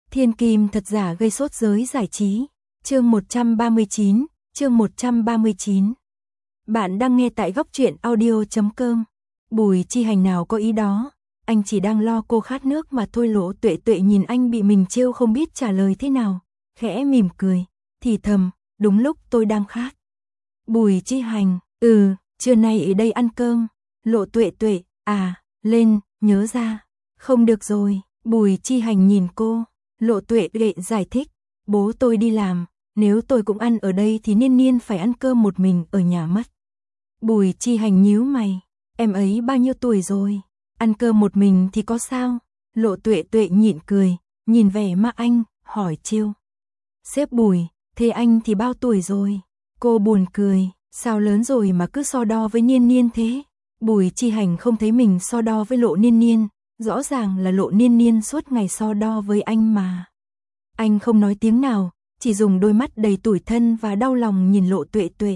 Thiên kim thật giả gây sốt giới giải trí. Chương 139, chương 139. Bạn đang nghe tại góc truyện audio.com. Bùi Chi Hành nào có ý đó, anh chỉ đang lo cô khát nước mà thôi. Lộ Tuệ Tuệ nhìn anh bị mình trêu không biết trả lời thế nào, khẽ mỉm cười, thì thầm, đúng lúc tôi đang khát. Bùi Chi Hành, trưa nay ở đây ăn cơm. Lộ Tuệ Tuệ, lên, nhớ ra. Không được rồi, Bùi Chi Hành nhìn cô. Lộ Tuệ Tuệ giải thích, bố tôi đi làm, nếu tôi cũng ăn ở đây thì Niên Niên phải ăn cơm một mình ở nhà mất. Bùi Chi Hành nhíu mày, em ấy bao nhiêu tuổi rồi, ăn cơm một mình thì có sao? Lộ Tuệ Tuệ nhịn cười, nhìn vẻ mặt anh, hỏi trêu. Sếp Bùi, thế anh thì bao tuổi rồi? Cô buồn cười, sao lớn rồi mà cứ so đo với Niên Niên thế? Bùi Chi Hành không thấy mình so đo với Lộ Niên Niên, rõ ràng là Lộ Niên Niên suốt ngày so đo với anh mà. Anh không nói tiếng nào, chỉ dùng đôi mắt đầy tủi thân và đau lòng nhìn Lộ Tuệ Tuệ.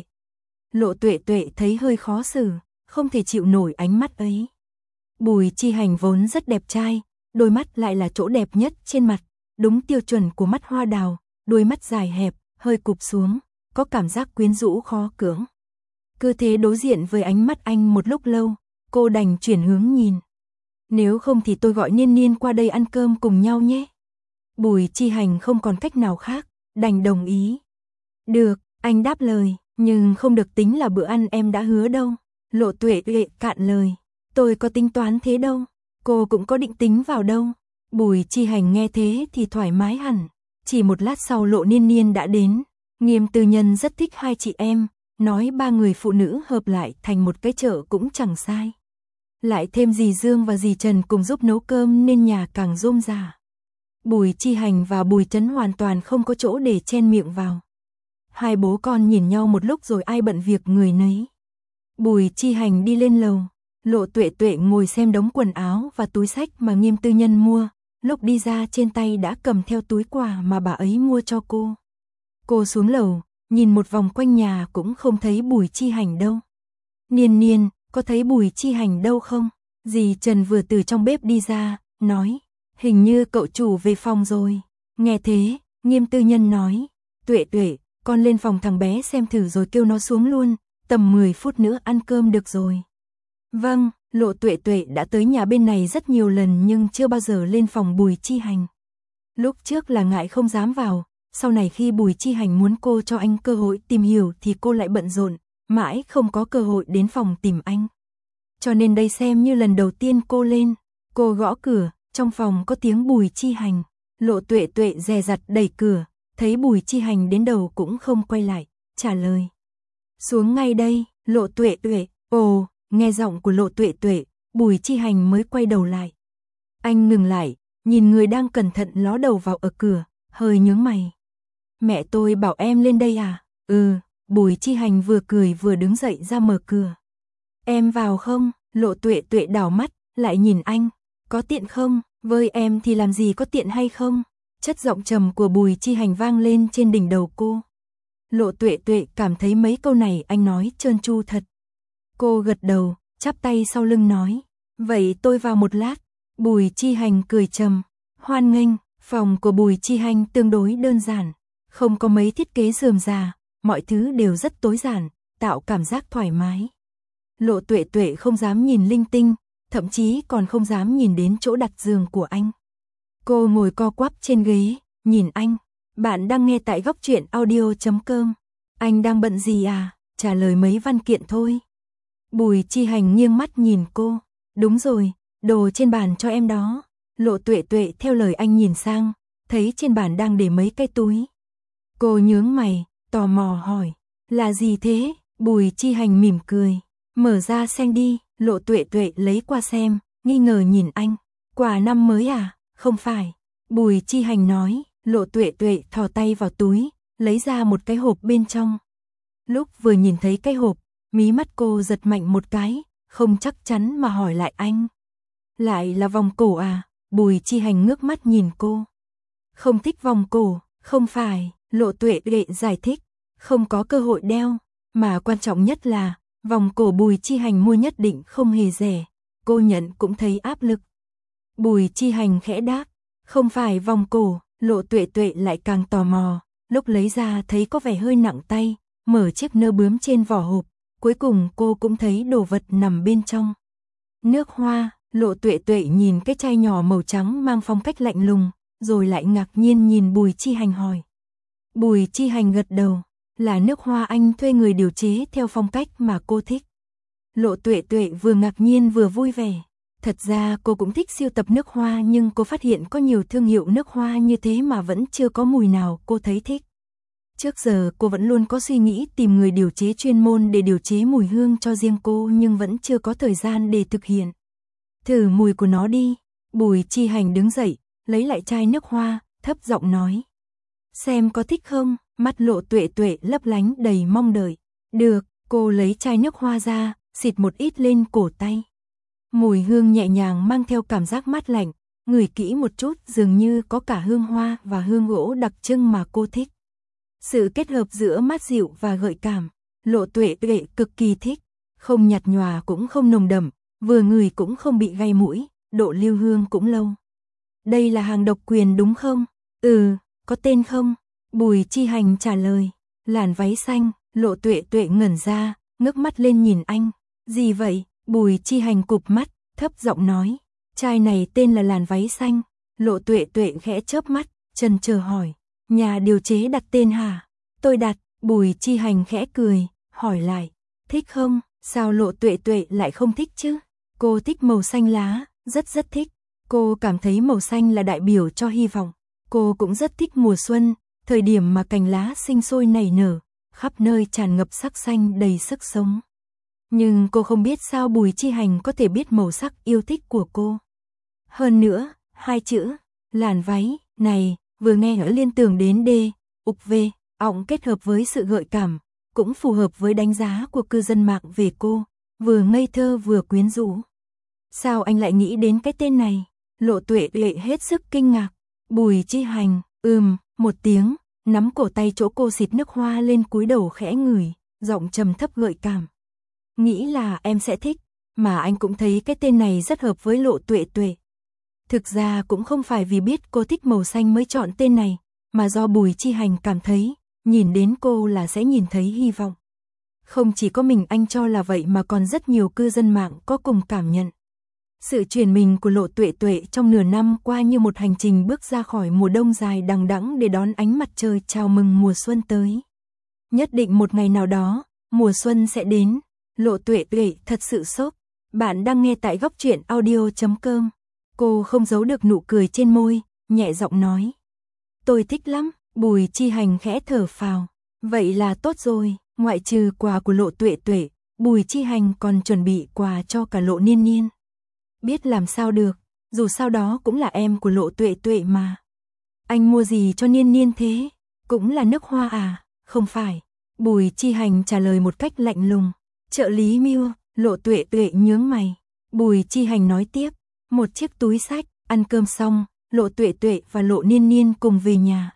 Lộ Tuệ Tuệ thấy hơi khó xử, không thể chịu nổi ánh mắt ấy. Bùi Chi Hành vốn rất đẹp trai, đôi mắt lại là chỗ đẹp nhất trên mặt, đúng tiêu chuẩn của mắt hoa đào, đôi mắt dài hẹp, hơi cụp xuống, có cảm giác quyến rũ khó cưỡng. Cứ thế đối diện với ánh mắt anh một lúc lâu, cô đành chuyển hướng nhìn. Nếu không thì tôi gọi Niên Niên qua đây ăn cơm cùng nhau nhé. Bùi Chi Hành không còn cách nào khác, đành đồng ý. Được, anh đáp lời, nhưng không được tính là bữa ăn em đã hứa đâu. Lộ Tuệ Tuệ cạn lời, tôi có tính toán thế đâu, cô cũng có định tính vào đâu. Bùi Chi Hành nghe thế thì thoải mái hẳn. Chỉ một lát sau Lộ Niên Niên đã đến. Nghiêm Tư Nhân rất thích hai chị em, nói ba người phụ nữ hợp lại thành một cái chợ cũng chẳng sai. Lại thêm dì Dương và dì Trần cùng giúp nấu cơm nên nhà càng rôm rả. Bùi Chi Hành và Bùi Trấn hoàn toàn không có chỗ để chen miệng vào. Hai bố con nhìn nhau một lúc rồi ai bận việc người nấy. Bùi Chi Hành đi lên lầu, Lộ Tuệ Tuệ ngồi xem đống quần áo và túi xách mà Nghiêm Tư Nhân mua, lúc đi ra trên tay đã cầm theo túi quà mà bà ấy mua cho cô. Cô xuống lầu, nhìn một vòng quanh nhà cũng không thấy Bùi Chi Hành đâu. Niên Niên, có thấy Bùi Chi Hành đâu không? Dì Trần vừa từ trong bếp đi ra, nói, hình như cậu chủ về phòng rồi. Nghe thế, Nghiêm Tư Nhân nói, Tuệ Tuệ, con lên phòng thằng bé xem thử rồi kêu nó xuống luôn, tầm 10 phút nữa ăn cơm được rồi. Vâng, Lộ Tuệ Tuệ đã tới nhà bên này rất nhiều lần nhưng chưa bao giờ lên phòng Bùi Chi Hành. Lúc trước là ngại không dám vào, sau này khi Bùi Chi Hành muốn cô cho anh cơ hội tìm hiểu thì cô lại bận rộn, mãi không có cơ hội đến phòng tìm anh. Cho nên đây xem như lần đầu tiên cô lên. Cô gõ cửa, trong phòng có tiếng Bùi Chi Hành. Lộ Tuệ Tuệ dè dặt đẩy cửa, thấy Bùi Chi Hành đến đầu cũng không quay lại, trả lời. Xuống ngay đây, Lộ Tuệ Tuệ. Ồ, nghe giọng của Lộ Tuệ Tuệ, Bùi Chi Hành mới quay đầu lại. Anh ngừng lại, nhìn người đang cẩn thận ló đầu vào ở cửa, hơi nhướng mày. Mẹ tôi bảo em lên đây à? Bùi Chi Hành vừa cười vừa đứng dậy ra mở cửa. Em vào không? Lộ Tuệ Tuệ đảo mắt, lại nhìn anh. Có tiện không? Với em thì làm gì có tiện hay không? Chất giọng trầm của Bùi Chi Hành vang lên trên đỉnh đầu cô. Lộ Tuệ Tuệ cảm thấy mấy câu này anh nói trơn tru thật. Cô gật đầu, chắp tay sau lưng nói. Vậy tôi vào một lát. Bùi Chi Hành cười trầm. Hoan nghênh, phòng của Bùi Chi Hành tương đối đơn giản. Không có mấy thiết kế rườm rà, mọi thứ đều rất tối giản, tạo cảm giác thoải mái. Lộ Tuệ Tuệ không dám nhìn linh tinh, thậm chí còn không dám nhìn đến chỗ đặt giường của anh. Cô ngồi co quắp trên ghế, nhìn anh. Bạn đang nghe tại góc truyện audio.com. Anh đang bận gì à? Trả lời mấy văn kiện thôi. Bùi Chi Hành nghiêng mắt nhìn cô. Đúng rồi, đồ trên bàn cho em đó. Lộ Tuệ Tuệ theo lời anh nhìn sang, thấy trên bàn đang để mấy cái túi. Cô nhướng mày, tò mò hỏi. Là gì thế? Bùi Chi Hành mỉm cười. Mở ra xem đi. Lộ Tuệ Tuệ lấy qua xem, nghi ngờ nhìn anh. Quà năm mới à? Không phải. Bùi Chi Hành nói. Lộ Tuệ Tuệ thò tay vào túi, lấy ra một cái hộp bên trong. Lúc vừa nhìn thấy cái hộp, mí mắt cô giật mạnh một cái, không chắc chắn mà hỏi lại anh. Lại là vòng cổ à? Bùi Chi Hành ngước mắt nhìn cô. Không thích vòng cổ, không phải. Lộ Tuệ Tuệ giải thích. Không có cơ hội đeo, mà quan trọng nhất là vòng cổ Bùi Chi Hành mua nhất định không hề rẻ. Cô nhận cũng thấy áp lực. Bùi Chi Hành khẽ đáp. Không phải vòng cổ, Lộ Tuệ Tuệ lại càng tò mò, lúc lấy ra thấy có vẻ hơi nặng tay, mở chiếc nơ bướm trên vỏ hộp, cuối cùng cô cũng thấy đồ vật nằm bên trong. Nước hoa. Lộ Tuệ Tuệ nhìn cái chai nhỏ màu trắng mang phong cách lạnh lùng, rồi lại ngạc nhiên nhìn Bùi Chi Hành hỏi. Bùi Chi Hành gật đầu, là nước hoa anh thuê người điều chế theo phong cách mà cô thích. Lộ Tuệ Tuệ vừa ngạc nhiên vừa vui vẻ. Thật ra cô cũng thích sưu tập nước hoa, nhưng cô phát hiện có nhiều thương hiệu nước hoa như thế mà vẫn chưa có mùi nào cô thấy thích. Trước giờ cô vẫn luôn có suy nghĩ tìm người điều chế chuyên môn để điều chế mùi hương cho riêng cô, nhưng vẫn chưa có thời gian để thực hiện. Thử mùi của nó đi. Bùi Chi Hành đứng dậy, lấy lại chai nước hoa, thấp giọng nói. Xem có thích không? Mắt Lộ Tuệ Tuệ lấp lánh đầy mong đợi. Được, cô lấy chai nước hoa ra, xịt một ít lên cổ tay. Mùi hương nhẹ nhàng mang theo cảm giác mát lạnh, ngửi kỹ một chút dường như có cả hương hoa và hương gỗ đặc trưng mà cô thích. Sự kết hợp giữa mát dịu và gợi cảm, Lộ Tuệ Tuệ cực kỳ thích, không nhạt nhòa cũng không nồng đậm, vừa ngửi cũng không bị gay mũi, độ lưu hương cũng lâu. Đây là hàng độc quyền đúng không? Ừ, có tên không? Bùi Chi Hành trả lời. Làn váy xanh. Lộ Tuệ Tuệ ngẩn ra, ngước mắt lên nhìn anh. Gì vậy? Bùi Chi Hành cụp mắt, thấp giọng nói. Chai này tên là làn váy xanh. Lộ Tuệ Tuệ khẽ chớp mắt, chần chờ hỏi. Nhà điều chế đặt tên hả? Tôi đặt. Bùi Chi Hành khẽ cười, hỏi lại. Thích không? Sao Lộ Tuệ Tuệ lại không thích chứ? Cô thích màu xanh lá, rất thích. Cô cảm thấy màu xanh là đại biểu cho hy vọng. Cô cũng rất thích mùa xuân, thời điểm mà cành lá sinh sôi nảy nở, khắp nơi tràn ngập sắc xanh đầy sức sống. Nhưng cô không biết sao Bùi Chi Hành có thể biết màu sắc yêu thích của cô. Hơn nữa, hai chữ, làn váy, này, vừa nghe ở liên tưởng đến D.U.V. ọng kết hợp với sự gợi cảm, cũng phù hợp với đánh giá của cư dân mạng về cô, vừa ngây thơ vừa quyến rũ. Sao anh lại nghĩ đến cái tên này? Lộ Tuệ Tuệ hết sức kinh ngạc. Bùi Chi Hành, một tiếng, nắm cổ tay chỗ cô xịt nước hoa lên, cúi đầu khẽ ngửi, giọng trầm thấp gợi cảm. Nghĩ là em sẽ thích, mà anh cũng thấy cái tên này rất hợp với Lộ Tuệ Tuệ. Thực ra cũng không phải vì biết cô thích màu xanh mới chọn tên này, mà do Bùi Chi Hành cảm thấy, nhìn đến cô là sẽ nhìn thấy hy vọng. Không chỉ có mình anh cho là vậy mà còn rất nhiều cư dân mạng có cùng cảm nhận. Sự chuyển mình của Lộ Tuệ Tuệ trong nửa năm qua như một hành trình bước ra khỏi mùa đông dài đằng đẵng để đón ánh mặt trời chào mừng mùa xuân tới. Nhất định một ngày nào đó, mùa xuân sẽ đến. Lộ Tuệ Tuệ thật sự sốc. Bạn đang nghe tại Góc Truyện Audio.com. Cô không giấu được nụ cười trên môi, nhẹ giọng nói. Tôi thích lắm. Bùi Chi Hành khẽ thở phào. Vậy là tốt rồi. Ngoại trừ quà của Lộ Tuệ Tuệ, Bùi Chi Hành còn chuẩn bị quà cho cả Lộ Niên Niên. Biết làm sao được, dù sao đó cũng là em của Lộ Tuệ Tuệ mà. Anh mua gì cho Niên Niên thế? Cũng là nước hoa à? Không phải. Bùi Chi Hành trả lời một cách lạnh lùng. Trợ lý Miu. Lộ Tuệ Tuệ nhướng mày. Bùi Chi Hành nói tiếp. Một chiếc túi xách. Ăn cơm xong, Lộ Tuệ Tuệ và Lộ Niên Niên cùng về nhà.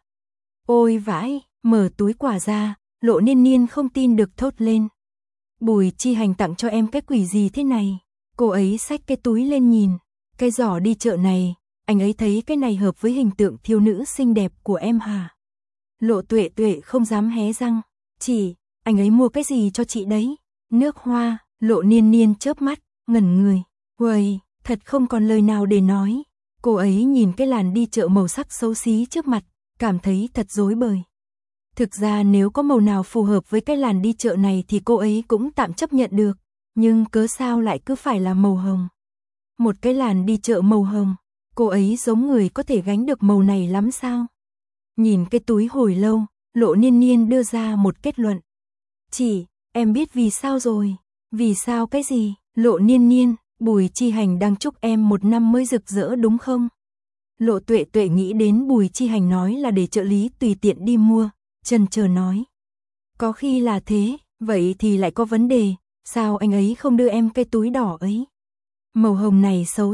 Ôi vãi, mở túi quà ra, Lộ Niên Niên không tin được thốt lên. Bùi Chi Hành tặng cho em cái quỷ gì thế này? Cô ấy xách cái túi lên nhìn. Cái giỏ đi chợ này, anh ấy thấy cái này hợp với hình tượng thiếu nữ xinh đẹp của em hả? Lộ Tuệ Tuệ không dám hé răng. Chị, anh ấy mua cái gì cho chị đấy? Nước hoa. Lộ Niên Niên chớp mắt, ngẩn người. Uầy, thật không còn lời nào để nói. Cô ấy nhìn cái làn đi chợ màu sắc xấu xí trước mặt, cảm thấy thật rối bời. Thực ra nếu có màu nào phù hợp với cái làn đi chợ này thì cô ấy cũng tạm chấp nhận được. Nhưng cớ sao lại cứ phải là màu hồng? Một cái làn đi chợ màu hồng, cô ấy giống người có thể gánh được màu này lắm sao? Nhìn cái túi hồi lâu, Lộ Niên Niên đưa ra một kết luận. Chị, em biết vì sao rồi. Vì sao cái gì? Lộ Niên Niên, Bùi Chi Hành đang chúc em một năm mới rực rỡ đúng không? Lộ Tuệ Tuệ nghĩ đến Bùi Chi Hành nói là để trợ lý tùy tiện đi mua, chần chờ nói. Có khi là thế, vậy thì lại có vấn đề. Sao anh ấy không đưa em cái túi đỏ ấy? Màu hồng này xấu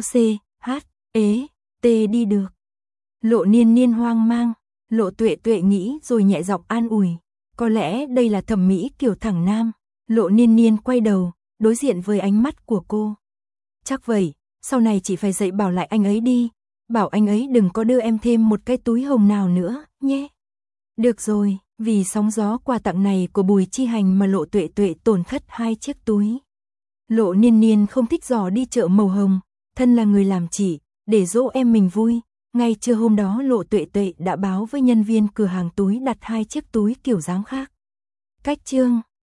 C.H.E.T đi được. Lộ Niên Niên hoang mang. Lộ Tuệ Tuệ nghĩ rồi nhẹ giọng an ủi. Có lẽ đây là thẩm mỹ kiểu thẳng nam. Lộ Niên Niên quay đầu, đối diện với ánh mắt của cô. Chắc vậy, sau này chị phải dạy bảo lại anh ấy đi. bảo anh ấy đừng có đưa em thêm một cái túi hồng nào nữa, nhé. Được rồi, vì sóng gió quà tặng này của Bùi Chi Hành mà Lộ Tuệ Tuệ tổn thất 2 chiếc túi. Lộ Niên Niên không thích giỏ đi chợ màu hồng, thân là người làm chỉ, để dỗ em mình vui. Ngay trưa hôm đó Lộ Tuệ Tuệ đã báo với nhân viên cửa hàng túi đặt 2 chiếc túi kiểu dáng khác. Cách chương